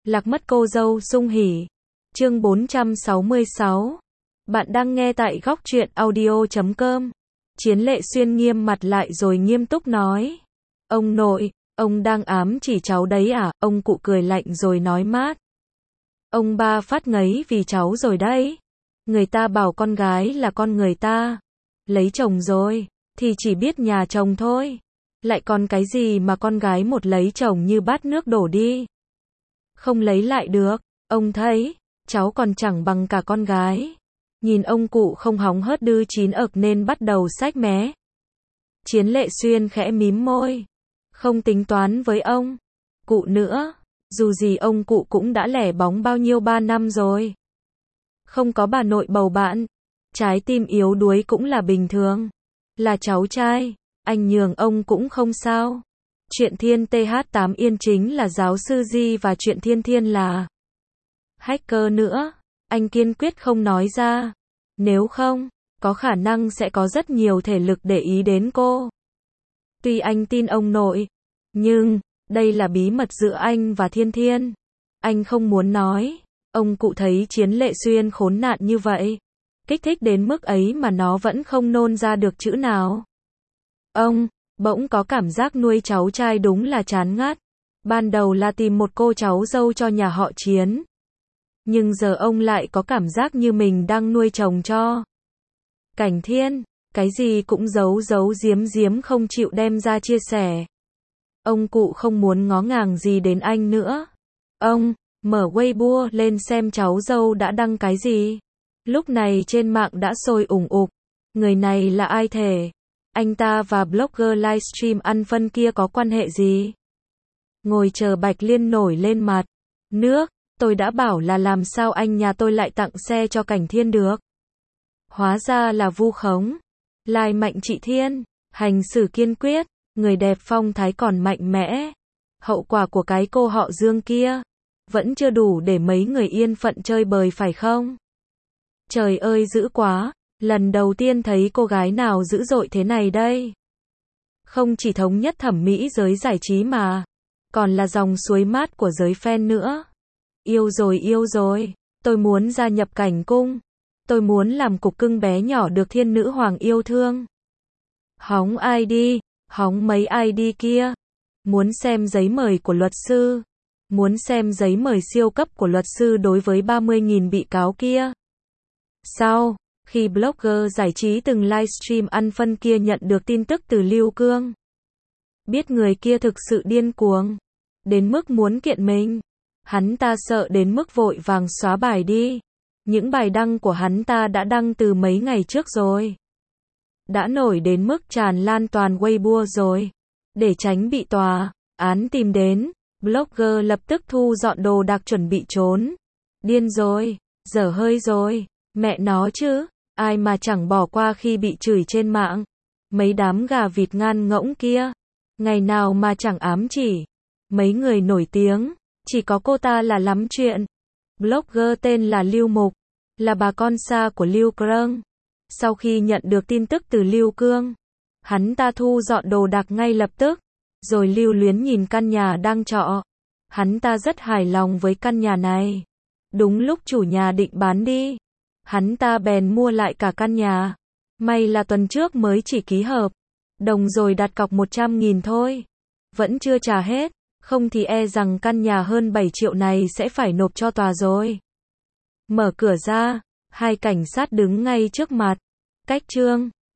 Lạc mất cô dâu sung hỉ. Chương 466. Bạn đang nghe tại góc truyện audio.com. Chiến Lệ Xuyên nghiêm mặt lại rồi nghiêm túc nói. Ông nội, ông đang ám chỉ cháu đấy à? Ông cụ cười lạnh rồi nói mát. Ông ba phát ngấy vì cháu rồi đấy. Người ta bảo con gái là con người ta. Lấy chồng rồi, thì chỉ biết nhà chồng thôi. Lại còn cái gì mà con gái một lấy chồng như bát nước đổ đi. Không lấy lại được, ông thấy, cháu còn chẳng bằng cả con gái. Nhìn ông cụ không hóng hớt đư chín ực nên bắt đầu xách mé. Chiến Lệ Xuyên khẽ mím môi. Không tính toán với ông cụ nữa, dù gì ông cụ cũng đã lẻ bóng bao nhiêu 3 năm rồi. Không có bà nội bầu bạn, trái tim yếu đuối cũng là bình thường. Là cháu trai, anh nhường ông cũng không sao. Chuyện Thiên TH8 Yên chính là giáo sư Di và chuyện Thiên Thiên là hacker nữa, anh kiên quyết không nói ra. Nếu không, có khả năng sẽ có rất nhiều thể lực để ý đến cô. Tuy anh tin ông nội, nhưng đây là bí mật giữa anh và Thiên Thiên. Anh không muốn nói. Ông cụ thấy Chiến Lệ Xuyên khốn nạn như vậy, kích thích đến mức ấy mà nó vẫn không nôn ra được chữ nào. Ông bỗng có cảm giác nuôi cháu trai đúng là chán ngắt. Ban đầu là tìm một cô cháu dâu cho nhà họ Chiến. Nhưng giờ ông lại có cảm giác như mình đang nuôi chồng cho Cảnh Thiên, cái gì cũng giấu giấu giếm giếm không chịu đem ra chia sẻ. Ông cụ không muốn ngó ngàng gì đến anh nữa. Ông mở Weibo lên xem cháu dâu đã đăng cái gì. Lúc này trên mạng đã sôi ủng ục. Người này là ai thể? Anh ta và blogger livestream ăn phân kia có quan hệ gì? Ngồi chờ Bạch Liên nổi lên mặt nước. Tôi đã bảo là làm sao anh nhà tôi lại tặng xe cho Cảnh Thiên được. Hóa ra là vu khống. Lai Mạnh Trị Thiên, hành xử kiên quyết, người đẹp phong thái còn mạnh mẽ. Hậu quả của cái cô họ Dương kia vẫn chưa đủ để mấy người yên phận chơi bời phải không? Trời ơi dữ quá, lần đầu tiên thấy cô gái nào dữ dội thế này đây. Không chỉ thống nhất thẩm mỹ giới giải trí mà còn là dòng suối mát của giới fan nữa. Yêu rồi, tôi muốn gia nhập Cảnh cung. Tôi muốn làm cục cưng bé nhỏ được thiên nữ hoàng yêu thương. Hóng ID, hóng mấy ID kia. Muốn xem giấy mời của luật sư. Muốn xem giấy mời siêu cấp của luật sư đối với 30.000 bị cáo kia. Sau khi blogger giải trí từng livestream ăn phân kia nhận được tin tức từ Lưu Cương, biết người kia thực sự điên cuồng đến mức muốn kiện mình, hắn ta sợ đến mức vội vàng xóa bài đi. Những bài đăng của hắn ta đã đăng từ mấy ngày trước rồi. Đã nổi đến mức tràn lan toàn Weibo rồi. Để tránh bị tòa án tìm đến, blogger lập tức thu dọn đồ đạc chuẩn bị trốn. Điên rồi, dở hơi rồi, mẹ nó chứ, ai mà chẳng bỏ qua khi bị chửi trên mạng. Mấy đám gà vịt ngan ngỗng kia, ngày nào mà chẳng ám chỉ. Mấy người nổi tiếng, chỉ có cô ta là lắm chuyện. Blogger tên là Lưu Mục, là bà con xa của Lưu Cương. Sau khi nhận được tin tức từ Lưu Cương, hắn ta thu dọn đồ đạc ngay lập tức, rồi lưu luyến nhìn căn nhà đang trọ. Hắn ta rất hài lòng với căn nhà này. Đúng lúc chủ nhà định bán đi, hắn ta bèn mua lại cả căn nhà. May là tuần trước mới chỉ ký hợp đồng rồi đặt cọc 100.000 thôi. Vẫn chưa trả hết, không thì e rằng căn nhà hơn 7 triệu này sẽ phải nộp cho tòa rồi. Mở cửa ra, hai cảnh sát đứng ngay trước mặt. Cách Trương,